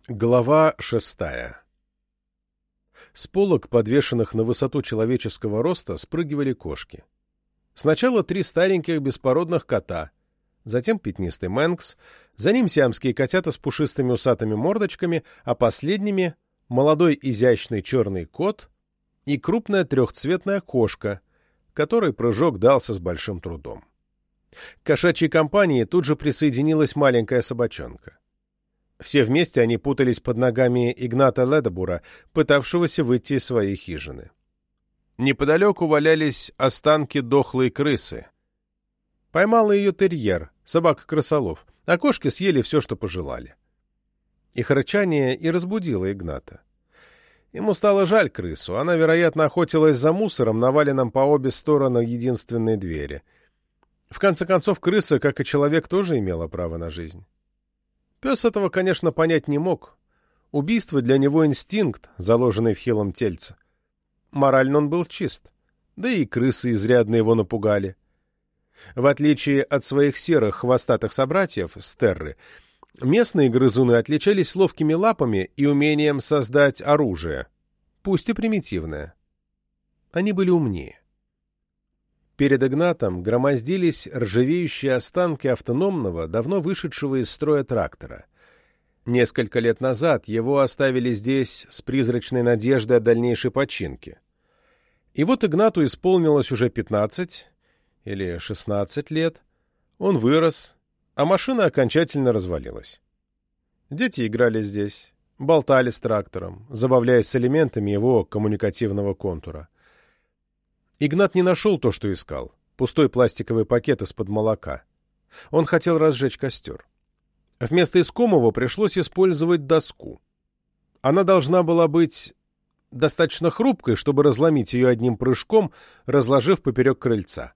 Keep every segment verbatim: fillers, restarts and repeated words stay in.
Глава шестая. С полок, подвешенных на высоту человеческого роста, спрыгивали кошки. Сначала три стареньких беспородных кота, затем пятнистый Мэнкс, за ним сиамские котята с пушистыми усатыми мордочками, а последними — молодой изящный черный кот и крупная трехцветная кошка, которой прыжок дался с большим трудом. К кошачьей компании тут же присоединилась маленькая собачонка. Все вместе они путались под ногами Игната Ледобура, пытавшегося выйти из своей хижины. Неподалеку валялись останки дохлой крысы. Поймал ее терьер, собака-крысолов, а кошки съели все, что пожелали. Их рычание и разбудило Игната. Ему стало жаль крысу, она, вероятно, охотилась за мусором, наваленным по обе стороны единственной двери. В конце концов, крыса, как и человек, тоже имела право на жизнь. Пес этого, конечно, понять не мог. Убийство для него инстинкт, заложенный в хилом тельце. Морально он был чист, да и крысы изрядно его напугали. В отличие от своих серых хвостатых собратьев, стерры, местные грызуны отличались ловкими лапами и умением создать оружие, пусть и примитивное. Они были умнее. Перед Игнатом громоздились ржавеющие останки автономного, давно вышедшего из строя трактора. Несколько лет назад его оставили здесь с призрачной надеждой о дальнейшей починке. И вот Игнату исполнилось уже пятнадцать или шестнадцать лет, он вырос, а машина окончательно развалилась. Дети играли здесь, болтали с трактором, забавляясь с элементами его коммуникативного контура. Игнат не нашел то, что искал — пустой пластиковый пакет из-под молока. Он хотел разжечь костер. Вместо искомого пришлось использовать доску. Она должна была быть достаточно хрупкой, чтобы разломить ее одним прыжком, разложив поперек крыльца.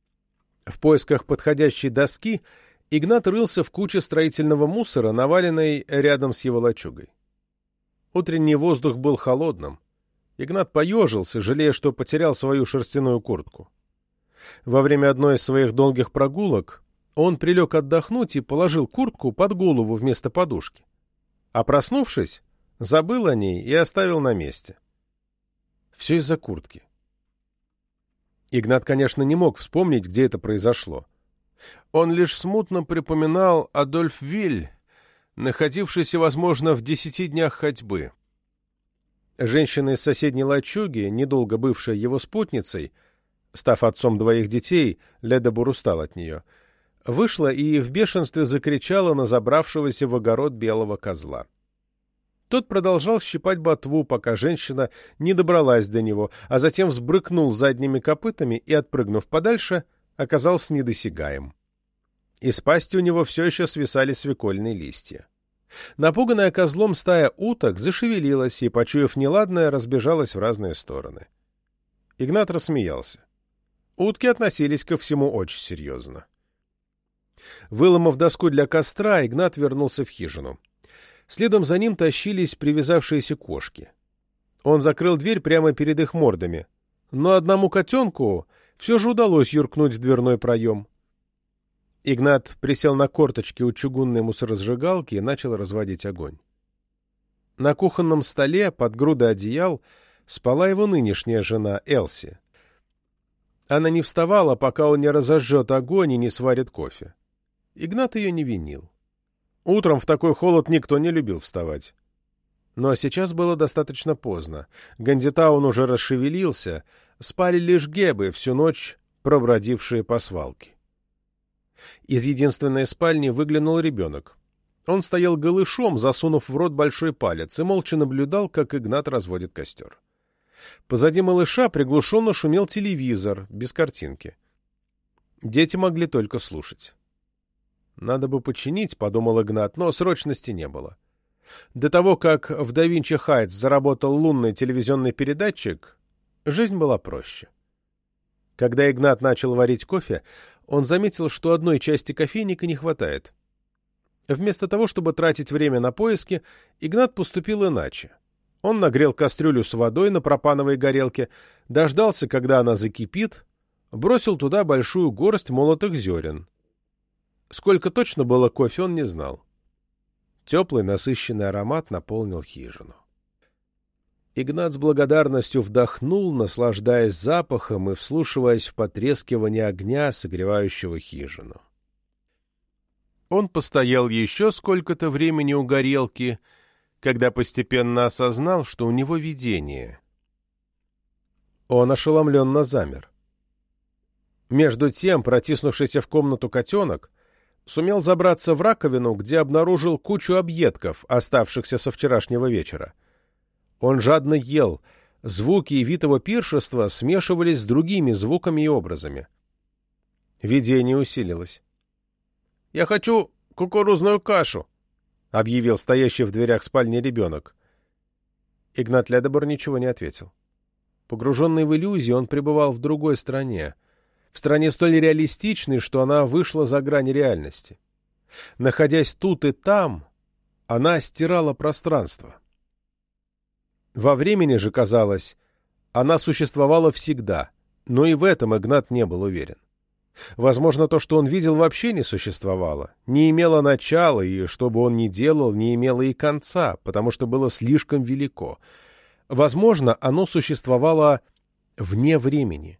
В поисках подходящей доски Игнат рылся в куче строительного мусора, наваленной рядом с его лачугой. Утренний воздух был холодным. Игнат поежился, жалея, что потерял свою шерстяную куртку. Во время одной из своих долгих прогулок он прилег отдохнуть и положил куртку под голову вместо подушки. А проснувшись, забыл о ней и оставил на месте. Все из-за куртки. Игнат, конечно, не мог вспомнить, где это произошло. Он лишь смутно припоминал Адольфвиль, находившийся, возможно, в десяти днях ходьбы. Женщина из соседней лачуги, недолго бывшая его спутницей, став отцом двоих детей, Ледобур устал от нее, вышла и в бешенстве закричала на забравшегося в огород белого козла. Тот продолжал щипать ботву, пока женщина не добралась до него, а затем взбрыкнул задними копытами и, отпрыгнув подальше, оказался недосягаем. Из пасти у него все еще свисали свекольные листья. Напуганная козлом стая уток зашевелилась и, почуяв неладное, разбежалась в разные стороны. Игнат рассмеялся. Утки относились ко всему очень серьезно. Выломав доску для костра, Игнат вернулся в хижину. Следом за ним тащились привязавшиеся кошки. Он закрыл дверь прямо перед их мордами, но одному котенку все же удалось юркнуть в дверной проем. Игнат присел на корточки у чугунной мусоросжигалки и начал разводить огонь. На кухонном столе под грудой одеял спала его нынешняя жена Элси. Она не вставала, пока он не разожжет огонь и не сварит кофе. Игнат ее не винил. Утром в такой холод никто не любил вставать. Но сейчас было достаточно поздно. Гандитаун уже расшевелился, спали лишь гебы, всю ночь пробродившие по свалке. Из единственной спальни выглянул ребенок. Он стоял голышом, засунув в рот большой палец, и молча наблюдал, как Игнат разводит костер. Позади малыша приглушенно шумел телевизор, без картинки. Дети могли только слушать. «Надо бы починить», — подумал Игнат, но срочности не было. До того, как в Да Винчи Хайтс заработал лунный телевизионный передатчик, жизнь была проще. Когда Игнат начал варить кофе, он заметил, что одной части кофейника не хватает. Вместо того, чтобы тратить время на поиски, Игнат поступил иначе. Он нагрел кастрюлю с водой на пропановой горелке, дождался, когда она закипит, бросил туда большую горсть молотых зерен. Сколько точно было кофе, он не знал. Теплый, насыщенный аромат наполнил хижину. Игнат с благодарностью вдохнул, наслаждаясь запахом и вслушиваясь в потрескивание огня, согревающего хижину. Он постоял еще сколько-то времени у горелки, когда постепенно осознал, что у него видение. Он ошеломленно замер. Между тем, протиснувшийся в комнату котенок сумел забраться в раковину, где обнаружил кучу объедков, оставшихся со вчерашнего вечера. Он жадно ел. Звуки и вид его пиршества смешивались с другими звуками и образами. Видение усилилось. «Я хочу кукурузную кашу», — объявил стоящий в дверях спальни ребенок. Игнат Ледобор ничего не ответил. Погруженный в иллюзии, он пребывал в другой стране, в стране столь реалистичной, что она вышла за грань реальности. Находясь тут и там, она стирала пространство. Во времени же, казалось, она существовала всегда, но и в этом Игнат не был уверен. Возможно, то, что он видел, вообще не существовало, не имело начала, и что бы он ни делал, не имело и конца, потому что было слишком велико. Возможно, оно существовало вне времени.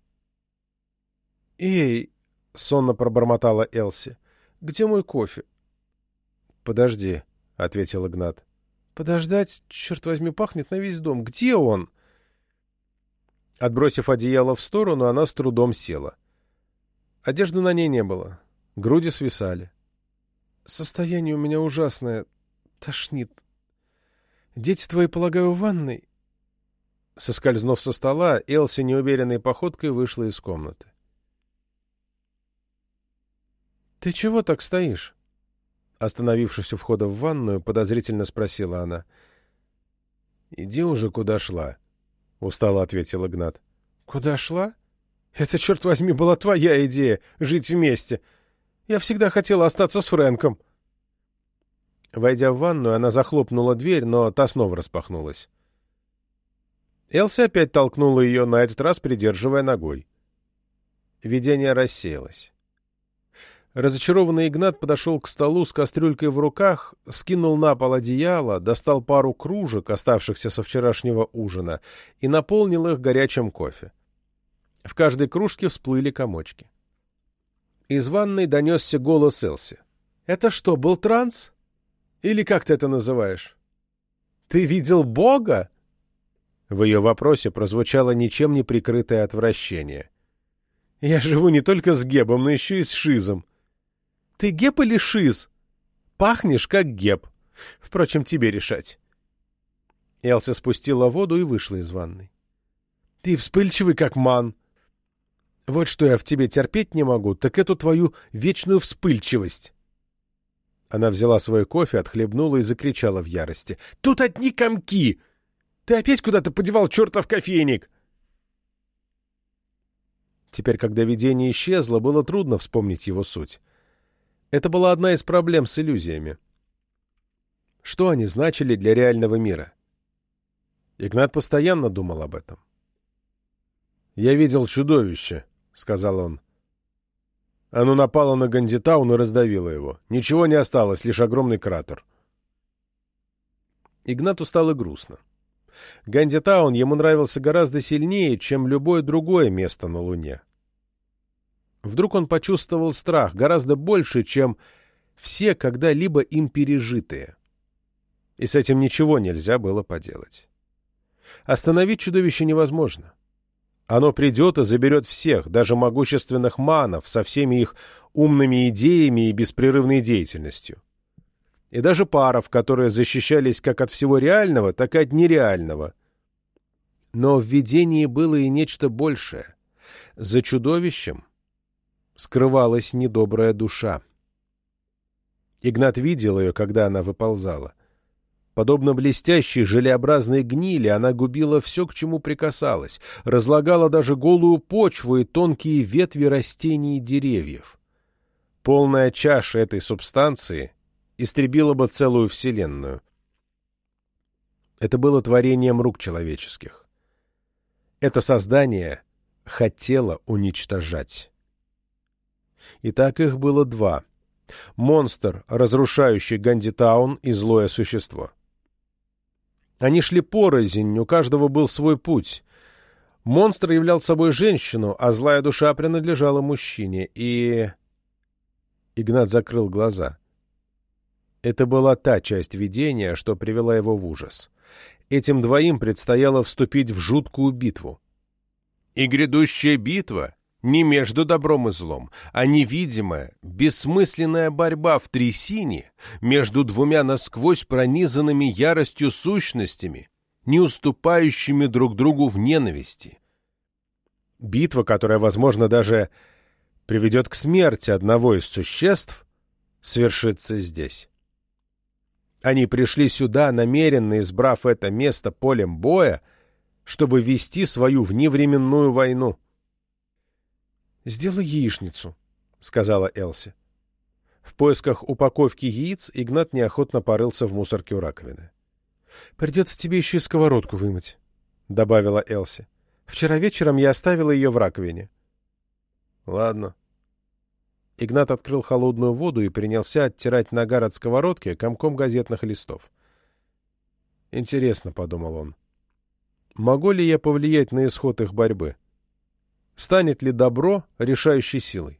«Эй!» — сонно пробормотала Элси. «Где мой кофе?» «Подожди», — ответил Игнат. «Подождать? Черт возьми, пахнет на весь дом. Где он?» Отбросив одеяло в сторону, она с трудом села. Одежды на ней не было. Груди свисали. «Состояние у меня ужасное. Тошнит. Дети твои, полагаю, в ванной?» Соскользнув со стола, Элси неуверенной походкой вышла из комнаты. «Ты чего так стоишь?» Остановившись у входа в ванную, подозрительно спросила она. «Иди уже, куда шла», — устало ответил Игнат. «Куда шла? Это, черт возьми, была твоя идея — жить вместе. Я всегда хотела остаться с Фрэнком». Войдя в ванную, она захлопнула дверь, но та снова распахнулась. Элси опять толкнула ее, на этот раз придерживая ногой. Видение рассеялось. Разочарованный Игнат подошел к столу с кастрюлькой в руках, скинул на пол одеяло, достал пару кружек, оставшихся со вчерашнего ужина, и наполнил их горячим кофе. В каждой кружке всплыли комочки. Из ванной донесся голос Элси. «Это что, был транс? Или как ты это называешь? Ты видел Бога?» В ее вопросе прозвучало ничем не прикрытое отвращение. «Я живу не только с Гебом, но еще и с Шизом». «Ты Геб или Шиз? Пахнешь, как Геб. Впрочем, тебе решать». Элси спустила воду и вышла из ванной. «Ты вспыльчивый, как ман. Вот что я в тебе терпеть не могу, так эту твою вечную вспыльчивость». Она взяла свой кофе, отхлебнула и закричала в ярости. «Тут одни комки! Ты опять куда-то подевал чертов кофейник!» Теперь, когда видение исчезло, было трудно вспомнить его суть. Это была одна из проблем с иллюзиями. Что они значили для реального мира? Игнат постоянно думал об этом. «Я видел чудовище», — сказал он. Оно напало на Гандитаун и раздавило его. Ничего не осталось, лишь огромный кратер. Игнату стало грустно. Гандитаун ему нравился гораздо сильнее, чем любое другое место на Луне. Вдруг он почувствовал страх гораздо больше, чем все когда-либо им пережитые. И с этим ничего нельзя было поделать. Остановить чудовище невозможно. Оно придет и заберет всех, даже могущественных манов, со всеми их умными идеями и беспрерывной деятельностью. И даже паров, которые защищались как от всего реального, так и от нереального. Но в видении было и нечто большее. За чудовищем скрывалась недобрая душа. Игнат видел ее, когда она выползала. Подобно блестящей желеобразной гнили, она губила все, к чему прикасалась, разлагала даже голую почву и тонкие ветви растений и деревьев. Полная чаша этой субстанции истребила бы целую вселенную. Это было творением рук человеческих. Это создание хотело уничтожать. И так их было два Монстр, разрушающий Гандитаун, и злое существо. Они шли порознь, у каждого был свой путь. Монстр являл собой женщину, а злая душа принадлежала мужчине, и... Игнат закрыл глаза. Это была та часть видения, что привела его в ужас. Этим двоим предстояло вступить в жуткую битву. И грядущая битва не между добром и злом, а невидимая, бессмысленная борьба в трясине между двумя насквозь пронизанными яростью сущностями, не уступающими друг другу в ненависти. Битва, которая, возможно, даже приведет к смерти одного из существ, свершится здесь. Они пришли сюда, намеренно избрав это место полем боя, чтобы вести свою вневременную войну. «Сделай яичницу», — сказала Элси. В поисках упаковки яиц Игнат неохотно порылся в мусорке у раковины. «Придется тебе еще и сковородку вымыть», — добавила Элси. «Вчера вечером я оставила ее в раковине». «Ладно». Игнат открыл холодную воду и принялся оттирать нагар от сковородки комком газетных листов. «Интересно», — подумал он, — «могу ли я повлиять на исход их борьбы? Станет ли добро решающей силой?»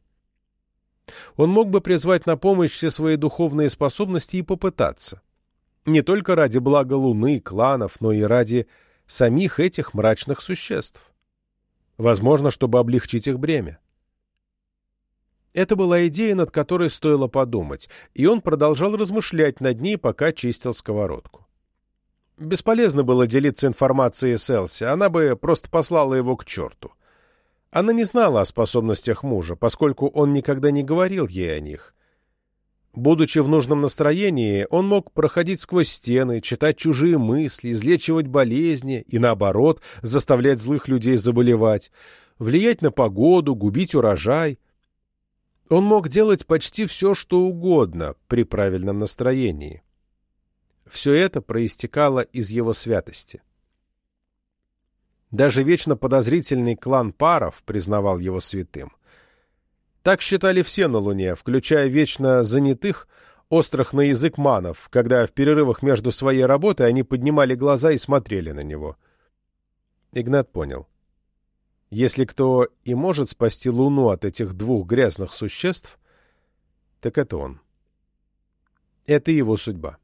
Он мог бы призвать на помощь все свои духовные способности и попытаться. Не только ради блага Луны, кланов, но и ради самих этих мрачных существ. Возможно, чтобы облегчить их бремя. Это была идея, над которой стоило подумать, и он продолжал размышлять над ней, пока чистил сковородку. Бесполезно было делиться информацией с Элси, она бы просто послала его к черту. Она не знала о способностях мужа, поскольку он никогда не говорил ей о них. Будучи в нужном настроении, он мог проходить сквозь стены, читать чужие мысли, излечивать болезни и, наоборот, заставлять злых людей заболевать, влиять на погоду, губить урожай. Он мог делать почти все, что угодно при правильном настроении. Все это проистекало из его святости. Даже вечно подозрительный клан Паров признавал его святым. Так считали все на Луне, включая вечно занятых, острых на язык манов, когда в перерывах между своей работой они поднимали глаза и смотрели на него. Игнат понял. Если кто и может спасти Луну от этих двух грязных существ, так это он. Это его судьба.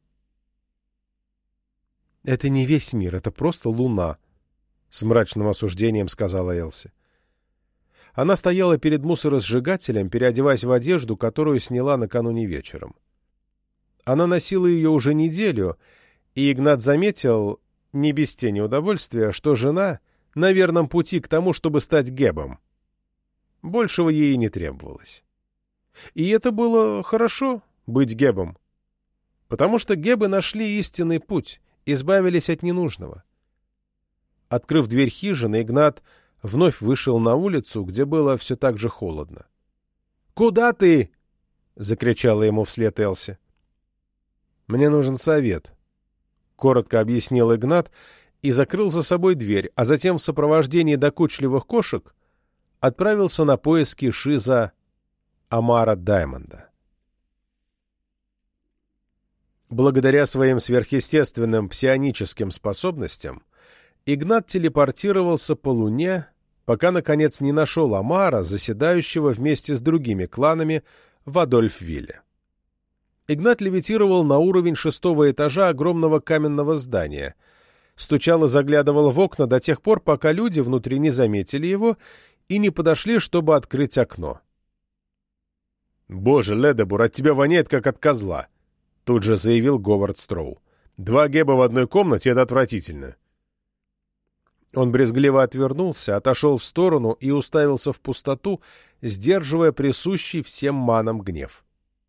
«Это не весь мир, это просто Луна», — с мрачным осуждением сказала Элси. Она стояла перед мусоросжигателем, переодеваясь в одежду, которую сняла накануне вечером. Она носила ее уже неделю, и Игнат заметил, не без тени удовольствия, что жена на верном пути к тому, чтобы стать Гебом. Большего ей и не требовалось. И это было хорошо, быть Гебом, потому что Гебы нашли истинный путь, избавились от ненужного. Открыв дверь хижины, Игнат вновь вышел на улицу, где было все так же холодно. «Куда ты?» — закричала ему вслед Элси. «Мне нужен совет», — коротко объяснил Игнат и закрыл за собой дверь, а затем в сопровождении докучливых кошек отправился на поиски Шиза Амара Даймонда. Благодаря своим сверхъестественным псионическим способностям Игнат телепортировался по Луне, пока, наконец, не нашел Амара, заседающего вместе с другими кланами в Адольфвилле. Игнат левитировал на уровень шестого этажа огромного каменного здания, стучал и заглядывал в окна до тех пор, пока люди внутри не заметили его и не подошли, чтобы открыть окно. «Боже, Ледебур, от тебя воняет, как от козла!» — тут же заявил Говард Строу. «Два геба в одной комнате — это отвратительно». Он брезгливо отвернулся, отошел в сторону и уставился в пустоту, сдерживая присущий всем манам гнев.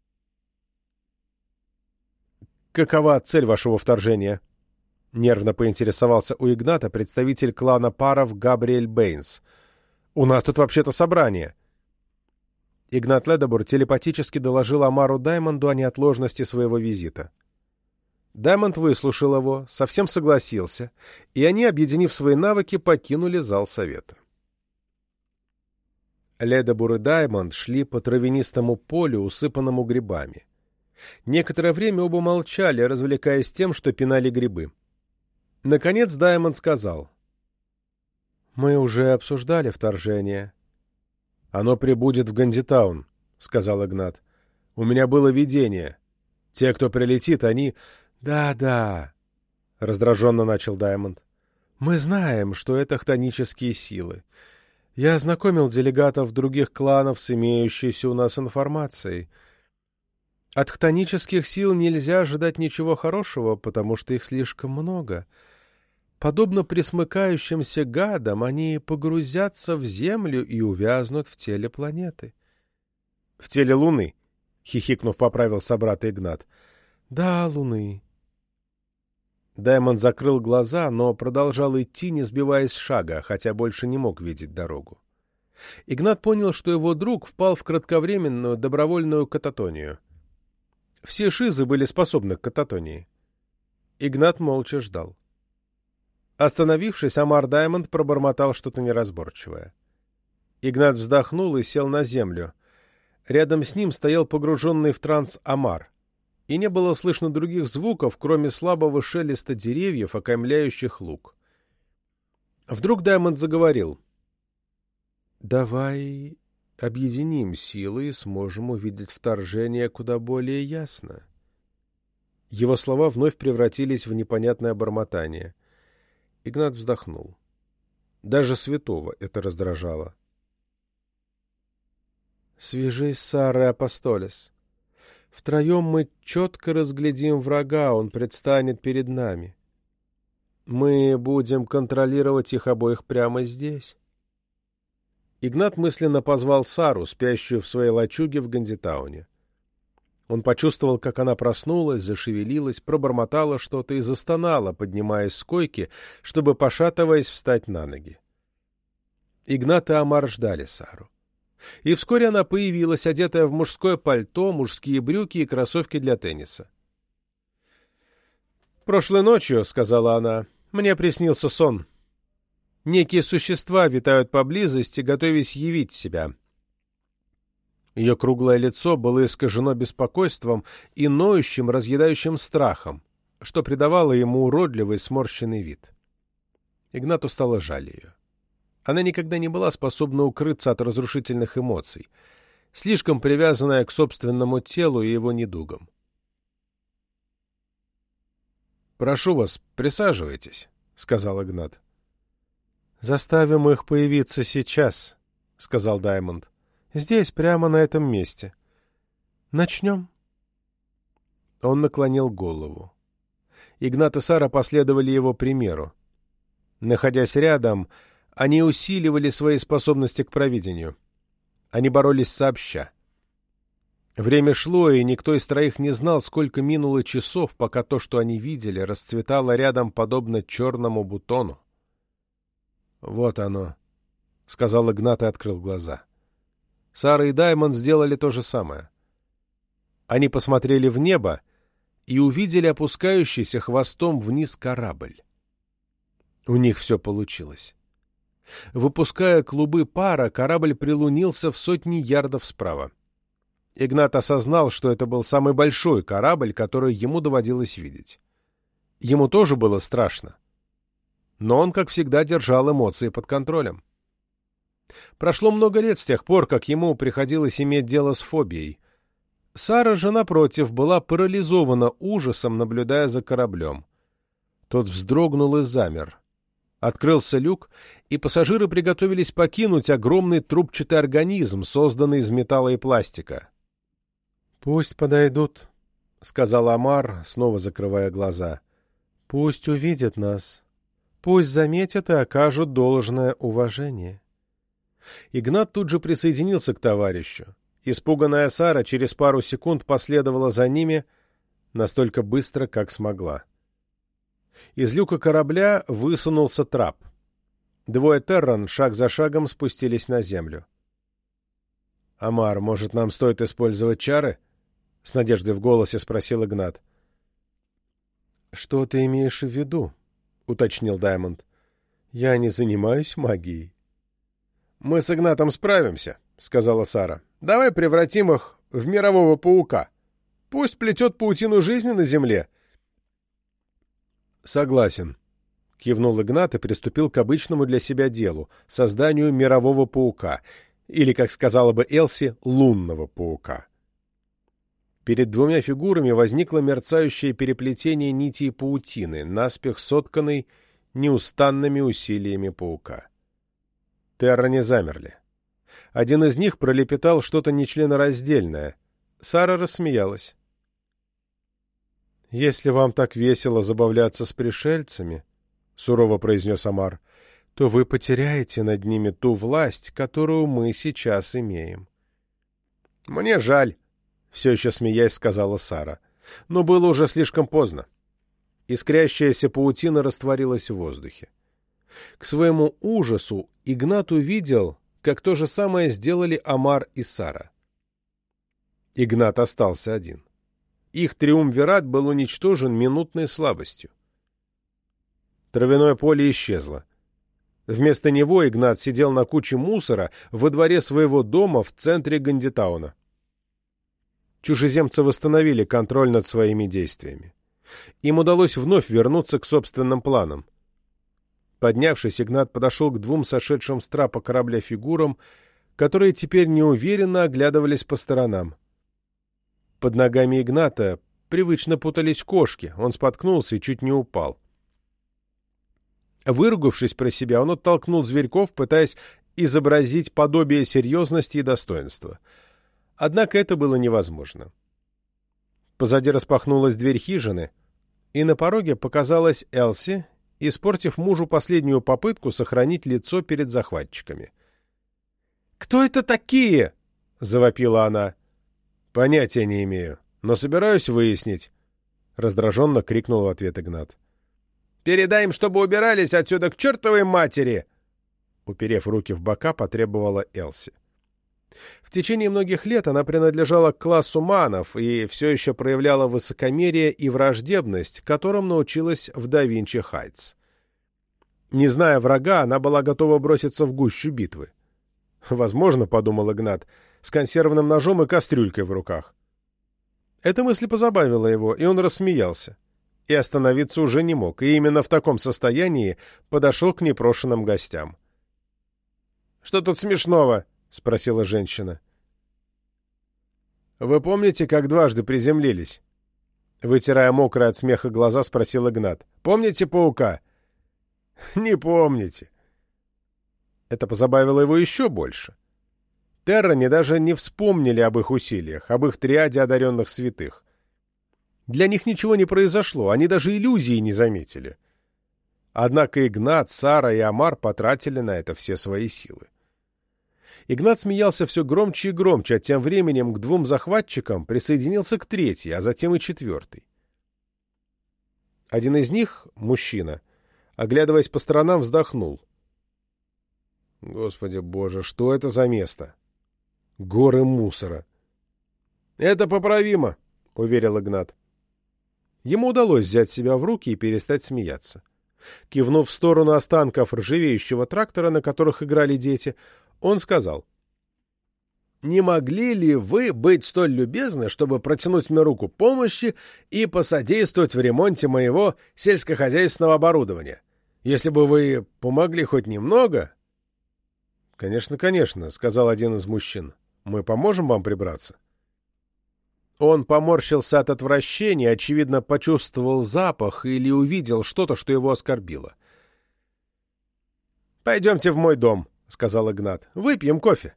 «Какова цель вашего вторжения?» — нервно поинтересовался у Игната представитель клана Паров Габриэль Бэйнс. «У нас тут вообще-то собрание». Игнат Ледебур телепатически доложил Амару Даймонду о неотложности своего визита. Даймонд выслушал его, совсем согласился, и они, объединив свои навыки, покинули зал совета. Ледобур и Даймонд шли по травянистому полю, усыпанному грибами. Некоторое время оба молчали, развлекаясь тем, что пинали грибы. Наконец Даймонд сказал: «Мы уже обсуждали вторжение». «Оно прибудет в Гандитаун», — сказал Игнат. «У меня было видение. Те, кто прилетит, они...» «Да-да», — раздраженно начал Даймонд. «Мы знаем, что это хтонические силы. Я ознакомил делегатов других кланов с имеющейся у нас информацией. От хтонических сил нельзя ожидать ничего хорошего, потому что их слишком много. Подобно пресмыкающимся гадам, они погрузятся в землю и увязнут в теле планеты». «В теле Луны», — хихикнув, поправил собрата Игнат. «Да, Луны». Даймонд закрыл глаза, но продолжал идти, не сбиваясь с шага, хотя больше не мог видеть дорогу. Игнат понял, что его друг впал в кратковременную добровольную кататонию. Все шизы были способны к кататонии. Игнат молча ждал. Остановившись, Амар Даймонд пробормотал что-то неразборчивое. Игнат вздохнул и сел на землю. Рядом с ним стоял погруженный в транс Амар, и не было слышно других звуков, кроме слабого шелеста деревьев, окаймляющих луг. Вдруг Даймонд заговорил. «Давай объединим силы и сможем увидеть вторжение куда более ясно». Его слова вновь превратились в непонятное бормотание. Игнат вздохнул. Даже святого это раздражало. «Свяжись с Сарой Апостолес. Втроем мы четко разглядим врага, он предстанет перед нами. Мы будем контролировать их обоих прямо здесь». Игнат мысленно позвал Сару, спящую в своей лачуге в Гандитауне. Он почувствовал, как она проснулась, зашевелилась, пробормотала что-то и застонала, поднимаясь с койки, чтобы, пошатываясь, встать на ноги. Игнат и Амар ждали Сару. И вскоре она появилась, одетая в мужское пальто, мужские брюки и кроссовки для тенниса. «Прошлой ночью, — сказала она, — мне приснился сон. Некие существа витают поблизости, готовясь явить себя». Ее круглое лицо было искажено беспокойством и ноющим, разъедающим страхом, что придавало ему уродливый сморщенный вид. Игнату стало жаль ее. Она никогда не была способна укрыться от разрушительных эмоций, слишком привязанная к собственному телу и его недугам. «Прошу вас, присаживайтесь», — сказал Игнат. «Заставим их появиться сейчас», — сказал Даймонд. «Здесь, прямо на этом месте. Начнем?» Он наклонил голову. Игнат и Сара последовали его примеру. Находясь рядом, они усиливали свои способности к провидению. Они боролись сообща. Время шло, и никто из троих не знал, сколько минуло часов, пока то, что они видели, расцветало рядом подобно черному бутону. «Вот оно», — сказал Игнат и открыл глаза. Сара и Даймонд сделали то же самое. Они посмотрели в небо и увидели опускающийся хвостом вниз корабль. У них все получилось. Выпуская клубы пара, корабль прилунился в сотни ярдов справа. Игнат осознал, что это был самый большой корабль, который ему доводилось видеть. Ему тоже было страшно. Но он, как всегда, держал эмоции под контролем. Прошло много лет с тех пор, как ему приходилось иметь дело с фобией. Сара же, напротив, была парализована ужасом, наблюдая за кораблем. Тот вздрогнул и замер. Открылся люк, и пассажиры приготовились покинуть огромный трубчатый организм, созданный из металла и пластика. «Пусть подойдут», — сказал Амар, снова закрывая глаза. «Пусть увидят нас. Пусть заметят и окажут должное уважение». Игнат тут же присоединился к товарищу. Испуганная Сара через пару секунд последовала за ними настолько быстро, как смогла. Из люка корабля высунулся трап. Двое терран шаг за шагом спустились на землю. «Амар, может, нам стоит использовать чары?» — с надеждой в голосе спросил Игнат. «Что ты имеешь в виду?» — уточнил Даймонд. «Я не занимаюсь магией». «Мы с Игнатом справимся», — сказала Сара. — Давай превратим их в мирового паука. Пусть плетет паутину жизни на земле. — Согласен, — кивнул Игнат и приступил к обычному для себя делу — созданию мирового паука, или, как сказала бы Элси, лунного паука. Перед двумя фигурами возникло мерцающее переплетение нитей паутины, наспех сотканной неустанными усилиями паука. Терране замерли. Один из них пролепетал что-то нечленораздельное. Сара рассмеялась. «Если вам так весело забавляться с пришельцами, — сурово произнес Омар, — то вы потеряете над ними ту власть, которую мы сейчас имеем». «Мне жаль», — все еще смеясь сказала Сара. Но было уже слишком поздно. Искрящаяся паутина растворилась в воздухе. К своему ужасу Игнат увидел, как то же самое сделали Омар и Сара. Игнат остался один. Их триумвират был уничтожен минутной слабостью. Травяное поле исчезло. Вместо него Игнат сидел на куче мусора во дворе своего дома в центре Гандитауна. Чужеземцы восстановили контроль над своими действиями. Им удалось вновь вернуться к собственным планам. Поднявшись, Игнат подошел к двум сошедшим с трапа корабля фигурам, которые теперь неуверенно оглядывались по сторонам. Под ногами Игната привычно путались кошки, он споткнулся и чуть не упал. Выругавшись про себя, он оттолкнул зверьков, пытаясь изобразить подобие серьезности и достоинства. Однако это было невозможно. Позади распахнулась дверь хижины, и на пороге показалась Элси, испортив мужу последнюю попытку сохранить лицо перед захватчиками. «Кто это такие?» — завопила она. «Понятия не имею, но собираюсь выяснить», — раздраженно крикнул в ответ Игнат. «Передай им, чтобы убирались отсюда к чертовой матери!» Уперев руки в бока, потребовала Элси. В течение многих лет она принадлежала к классу манов и все еще проявляла высокомерие и враждебность, которым научилась в Да Винчи Хайтс. Не зная врага, она была готова броситься в гущу битвы. «Возможно, — подумал Игнат, — с консервным ножом и кастрюлькой в руках». Эта мысль позабавила его, и он рассмеялся. И остановиться уже не мог, и именно в таком состоянии подошел к непрошенным гостям. «Что тут смешного?» — спросила женщина. «Вы помните, как дважды приземлились?» Вытирая мокрые от смеха глаза, спросил Игнат. «Помните паука?» «Не помните». Это позабавило его еще больше. Терране даже не вспомнили об их усилиях, об их триаде одаренных святых. Для них ничего не произошло, они даже иллюзии не заметили. Однако Игнат, Сара и Омар потратили на это все свои силы. Игнат смеялся все громче и громче, а тем временем к двум захватчикам присоединился к третьей, а затем и четвертой. Один из них, мужчина, оглядываясь по сторонам, вздохнул. «Господи боже, что это за место? Горы мусора!» «Это поправимо», — уверил Игнат. Ему удалось взять себя в руки и перестать смеяться. Кивнув в сторону останков ржавеющего трактора, на которых играли дети, он сказал: «Не могли ли вы быть столь любезны, чтобы протянуть мне руку помощи и посодействовать в ремонте моего сельскохозяйственного оборудования? Если бы вы помогли хоть немного...» «Конечно, конечно», — сказал один из мужчин. «Мы поможем вам прибраться». Он поморщился от отвращения, очевидно, почувствовал запах или увидел что-то, что его оскорбило. «Пойдемте в мой дом», — сказал Игнат. «Выпьем кофе».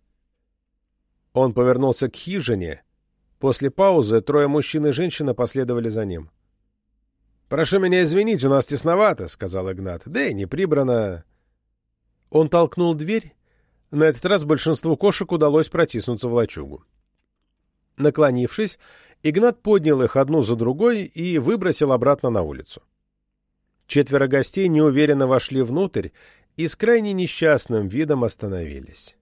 Он повернулся к хижине. После паузы трое мужчин и женщина последовали за ним. «Прошу меня извинить, у нас тесновато», — сказал Игнат. «Да и не прибрано». Он толкнул дверь. На этот раз большинству кошек удалось протиснуться в лачугу. Наклонившись, Игнат поднял их одну за другой и выбросил обратно на улицу. Четверо гостей неуверенно вошли внутрь и с крайне несчастным видом остановились.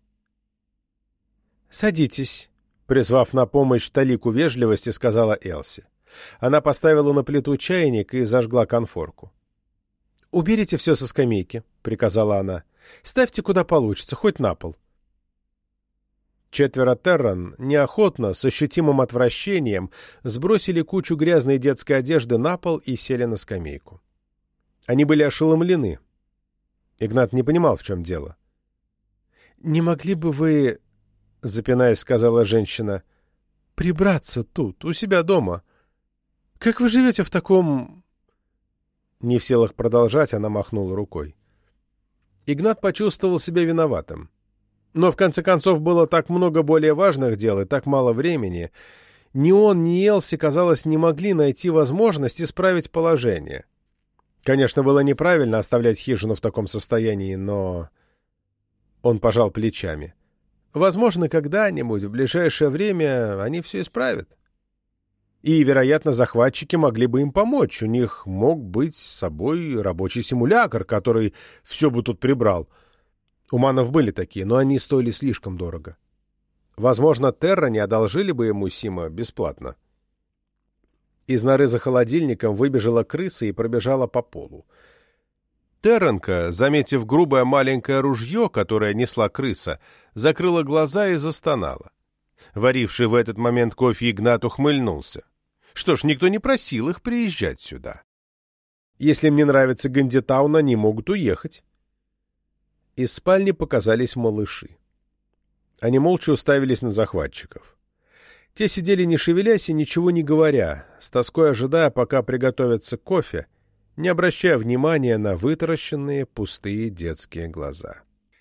«Садитесь», — призвав на помощь талику вежливости, сказала Элси. Она поставила на плиту чайник и зажгла конфорку. «Уберите все со скамейки», — приказала она. «Ставьте куда получится, хоть на пол». Четверо терран неохотно, с ощутимым отвращением, сбросили кучу грязной детской одежды на пол и сели на скамейку. Они были ошеломлены. Игнат не понимал, в чем дело. «Не могли бы вы, — запинаясь, сказала женщина, — прибраться тут, у себя дома? Как вы живете в таком...» Не в силах продолжать, она махнула рукой. Игнат почувствовал себя виноватым. Но, в конце концов, было так много более важных дел и так мало времени. Ни он, ни Элси, казалось, не могли найти возможность исправить положение. Конечно, было неправильно оставлять хижину в таком состоянии, но... Он пожал плечами. Возможно, когда-нибудь, в ближайшее время, они все исправят. И, вероятно, захватчики могли бы им помочь. У них мог быть с собой рабочий симулятор, который все бы тут прибрал. У манов были такие, но они стоили слишком дорого. Возможно, терране одолжили бы ему Сима бесплатно. Из норы за холодильником выбежала крыса и пробежала по полу. Терранка, заметив грубое маленькое ружье, которое несла крыса, закрыла глаза и застонала. Варивший в этот момент кофе Игнат ухмыльнулся. Что ж, никто не просил их приезжать сюда. Если им не нравится Гандитаун, они могут уехать. Из спальни показались малыши. Они молча уставились на захватчиков. Те сидели не шевелясь и ничего не говоря, с тоской ожидая, пока приготовится кофе, не обращая внимания на вытаращенные пустые детские глаза.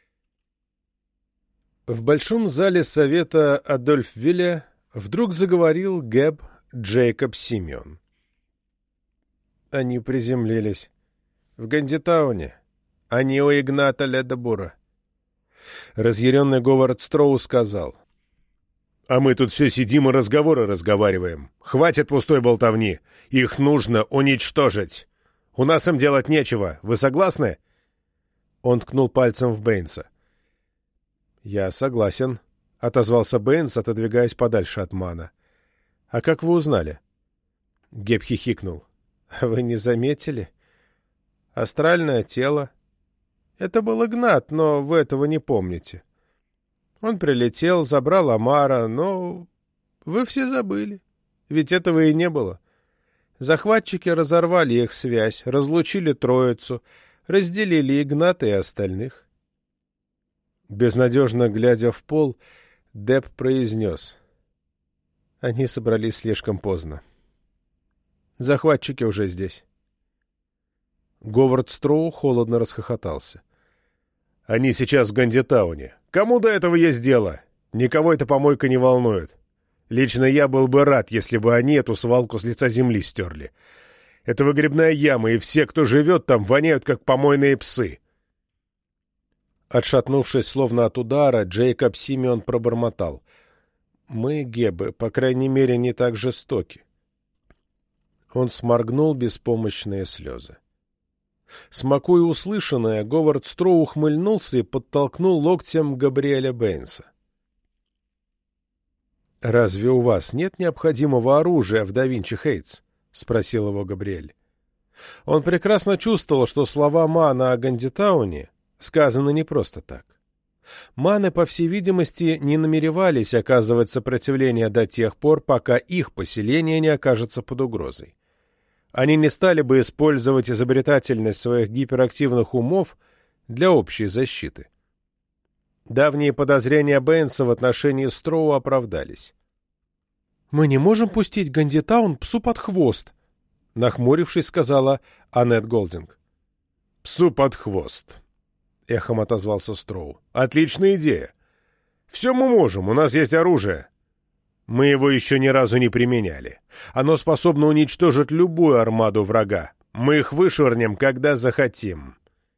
В большом зале совета Адольфвилля вдруг заговорил Гэб Джейкоб Симеон. Они приземлились. В Гандитауне. Они у Игната Ледобура. Разъяренный Говард Строу сказал. «А мы тут все сидим и разговоры разговариваем. Хватит пустой болтовни. Их нужно уничтожить. У нас им делать нечего. Вы согласны?» Он ткнул пальцем в Бэйнса. «Я согласен», — отозвался Бэйнс, отодвигаясь подальше от Мана. «А как вы узнали?» Геб хихикнул. «Вы не заметили? Астральное тело. Это был Игнат, но вы этого не помните. Он прилетел, забрал Амара, но вы все забыли. Ведь этого и не было. Захватчики разорвали их связь, разлучили троицу, разделили Игната и остальных». Безнадежно глядя в пол, Депп произнес. Они собрались слишком поздно. Захватчики уже здесь. Говард Строу холодно расхохотался. «Они сейчас в Гандитауне. Кому до этого есть дело? Никого эта помойка не волнует. Лично я был бы рад, если бы они эту свалку с лица земли стерли. Это выгребная яма, и все, кто живет там, воняют, как помойные псы». Отшатнувшись, словно от удара, Джейкоб Симеон пробормотал. «Мы, Геббы, по крайней мере, не так жестоки». Он сморгнул беспомощные слезы. Смакуя услышанное, Говард Строу ухмыльнулся и подтолкнул локтем Габриэля Бэйнса. «Разве у вас нет необходимого оружия в Да Винчи Хейтс?» — спросил его Габриэль. Он прекрасно чувствовал, что слова Мана о Гандитауне сказаны не просто так. Маны, по всей видимости, не намеревались оказывать сопротивление до тех пор, пока их поселение не окажется под угрозой. Они не стали бы использовать изобретательность своих гиперактивных умов для общей защиты. Давние подозрения Бэйнса в отношении Строу оправдались. «Мы не можем пустить Гандитаун псу под хвост», — нахмурившись, сказала Аннет Голдинг. «Псу под хвост», — эхом отозвался Строу. «Отличная идея. Все мы можем, у нас есть оружие. Мы его еще ни разу не применяли. Оно способно уничтожить любую армаду врага. Мы их вышвырнем, когда захотим».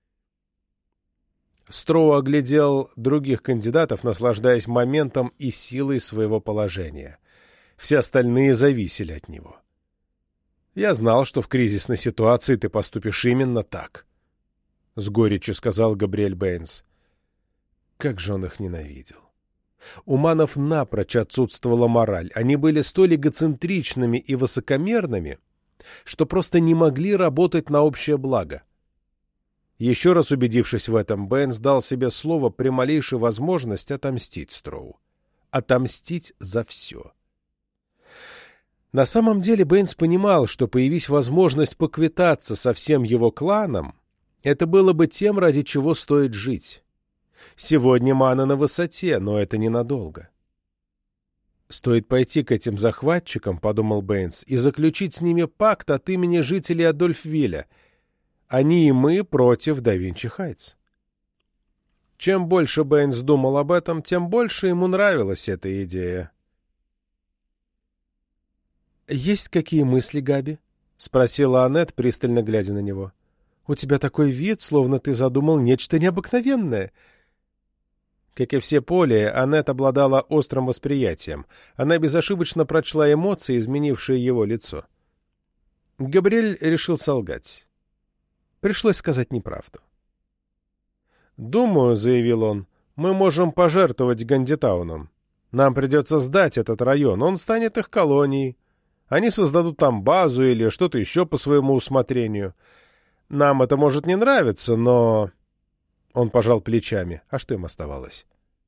Строу оглядел других кандидатов, наслаждаясь моментом и силой своего положения. Все остальные зависели от него. «Я знал, что в кризисной ситуации ты поступишь именно так», — с горечью сказал Габриэль Бэйнс. Как же он их ненавидел. У манов напрочь отсутствовала мораль. Они были столь эгоцентричными и высокомерными, что просто не могли работать на общее благо. Еще раз убедившись в этом, Бэйнс дал себе слово при малейшей возможности отомстить Строу. отомстить за все. На самом деле Бэйнс понимал, что, появись возможность поквитаться со всем его кланом, это было бы тем, ради чего стоит жить. Сегодня мана на высоте, но это ненадолго. «Стоит пойти к этим захватчикам, — подумал Бэйнс, — и заключить с ними пакт от имени жителей Адольфвилля. Они и мы против да Винчи Хайтс». Чем больше Бэйнс думал об этом, тем больше ему нравилась эта идея. «Есть какие мысли, Габи?» — спросила Аннет, пристально глядя на него. «У тебя такой вид, словно ты задумал нечто необыкновенное». Как и все Полли, Аннет обладала острым восприятием. Она безошибочно прочла эмоции, изменившие его лицо. Габриэль решил солгать. Пришлось сказать неправду. «Думаю, — заявил он, — мы можем пожертвовать Гандитауном. Нам придется сдать этот район, он станет их колонией. Они создадут там базу или что-то еще по своему усмотрению. Нам это может не нравиться, но...» Он пожал плечами. А что им оставалось?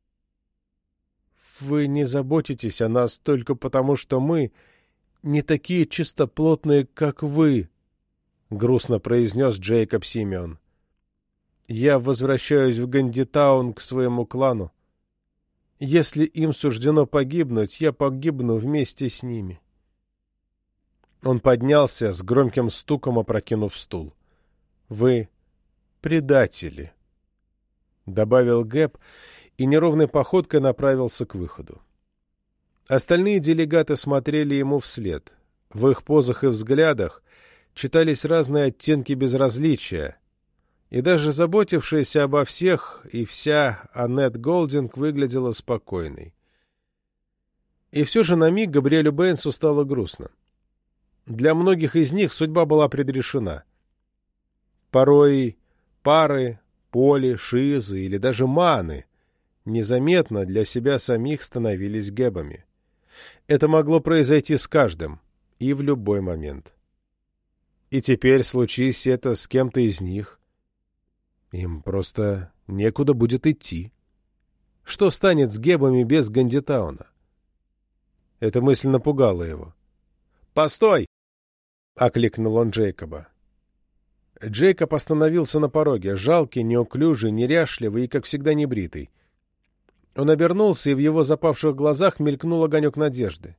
«Вы не заботитесь о нас только потому, что мы не такие чистоплотные, как вы», — грустно произнес Джейкоб Симеон. «Я возвращаюсь в Гандитаун к своему клану. Если им суждено погибнуть, я погибну вместе с ними». Он поднялся, с громким стуком опрокинув стул. «Вы предатели», — добавил Гэб, и неровной походкой направился к выходу. Остальные делегаты смотрели ему вслед. В их позах и взглядах читались разные оттенки безразличия, и даже заботившаяся обо всех и вся Аннет Голдинг выглядела спокойной. И все же на миг Габриэлю Бэйнсу стало грустно. Для многих из них судьба была предрешена. Порой пары, Полли, Шизы или даже Маны незаметно для себя самих становились Гэбами. Это могло произойти с каждым и в любой момент. И теперь, случись это с кем-то из них, им просто некуда будет идти. Что станет с Гэбами без Гандитауна? Эта мысль напугала его. «Постой!» — окликнул он Джейкоба. Джейкоб остановился на пороге, жалкий, неуклюжий, неряшливый и, как всегда, небритый. Он обернулся, и в его запавших глазах мелькнул огонек надежды.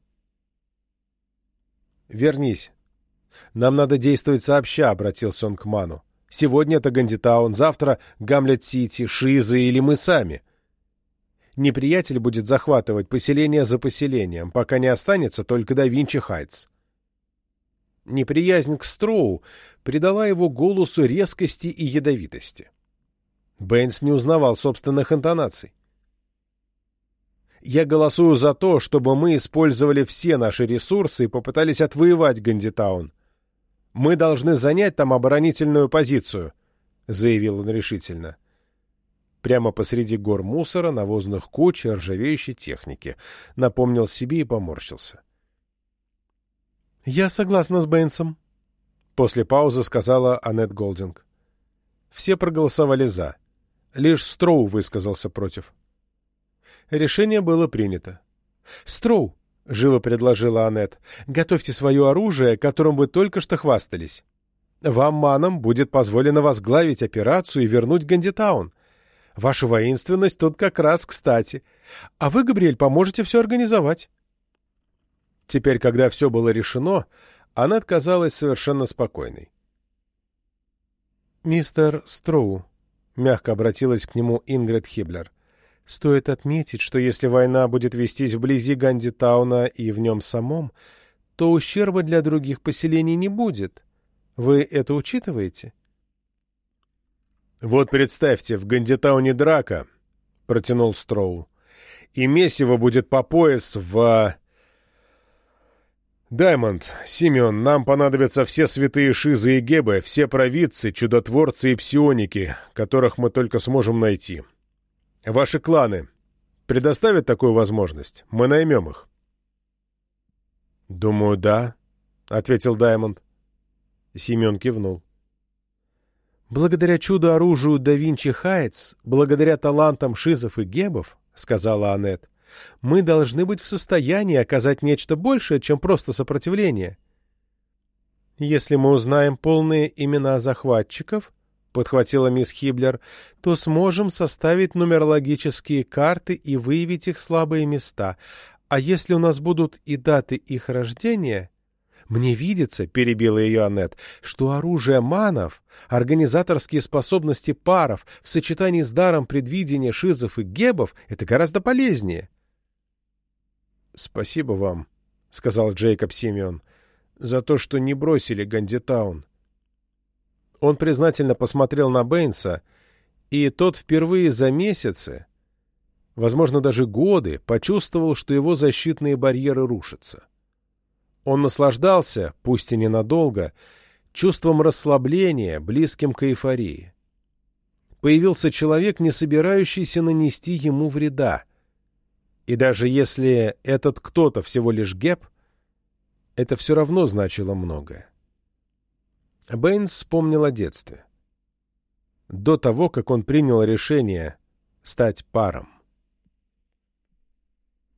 «Вернись. Нам надо действовать сообща», — обратился он к Ману. «Сегодня это Гандитаун, завтра Гамлет-Сити, Шизы или мы сами. Неприятель будет захватывать поселение за поселением, пока не останется только да Винчи Хайтс». Неприязнь к Строу придала его голосу резкости и ядовитости. Бэйнс не узнавал собственных интонаций. «Я голосую за то, чтобы мы использовали все наши ресурсы и попытались отвоевать Гандитаун. Мы должны занять там оборонительную позицию», — заявил он решительно. Прямо посреди гор мусора, навозных куч и ржавеющей техники. Напомнил себе и поморщился. «Я согласна с Бэйнсом», — после паузы сказала Аннет Голдинг. Все проголосовали «за». Лишь Строу высказался против. Решение было принято. «Строу», — живо предложила Аннет, — «готовьте свое оружие, которым вы только что хвастались. Вам, манам, будет позволено возглавить операцию и вернуть Гандитаун. Ваша воинственность тут как раз кстати. А вы, Габриэль, поможете все организовать». Теперь, когда все было решено, Аннет казалась совершенно спокойной. «Мистер Строу», — мягко обратилась к нему Ингрид Хиблер, — «стоит отметить, что если война будет вестись вблизи Гандитауна и в нем самом, то ущерба для других поселений не будет. Вы это учитываете?» «Вот представьте, в Гандитауне драка», — протянул Строу, — «и месиво будет по пояс в...» «Даймонд, Симеон, нам понадобятся все святые Шизы и Гебы, все провидцы, чудотворцы и псионики, которых мы только сможем найти. Ваши кланы предоставят такую возможность? Мы наймем их». «Думаю, да», — ответил Даймонд. Симеон кивнул. «Благодаря чудо-оружию да Винчи Хайтс, благодаря талантам Шизов и Гебов, — сказала Аннет, Мы должны быть в состоянии оказать нечто большее, чем просто сопротивление. Если мы узнаем полные имена захватчиков, — подхватила мисс Хиблер, — то сможем составить нумерологические карты и выявить их слабые места. А если у нас будут и даты их рождения... Мне видится, — перебила ее Аннет, — что оружие манов, организаторские способности паров в сочетании с даром предвидения шизов и гебов — это гораздо полезнее. — Спасибо вам, — сказал Джейкоб Симеон, — за то, что не бросили Гандитаун. Он признательно посмотрел на Бэйнса, и тот впервые за месяцы, возможно, даже годы, почувствовал, что его защитные барьеры рушатся. Он наслаждался, пусть и ненадолго, чувством расслабления, близким к эйфории. Появился человек, не собирающийся нанести ему вреда. И даже если этот кто-то всего лишь геб, это все равно значило многое. Бэйнс вспомнил о детстве. До того, как он принял решение стать паром.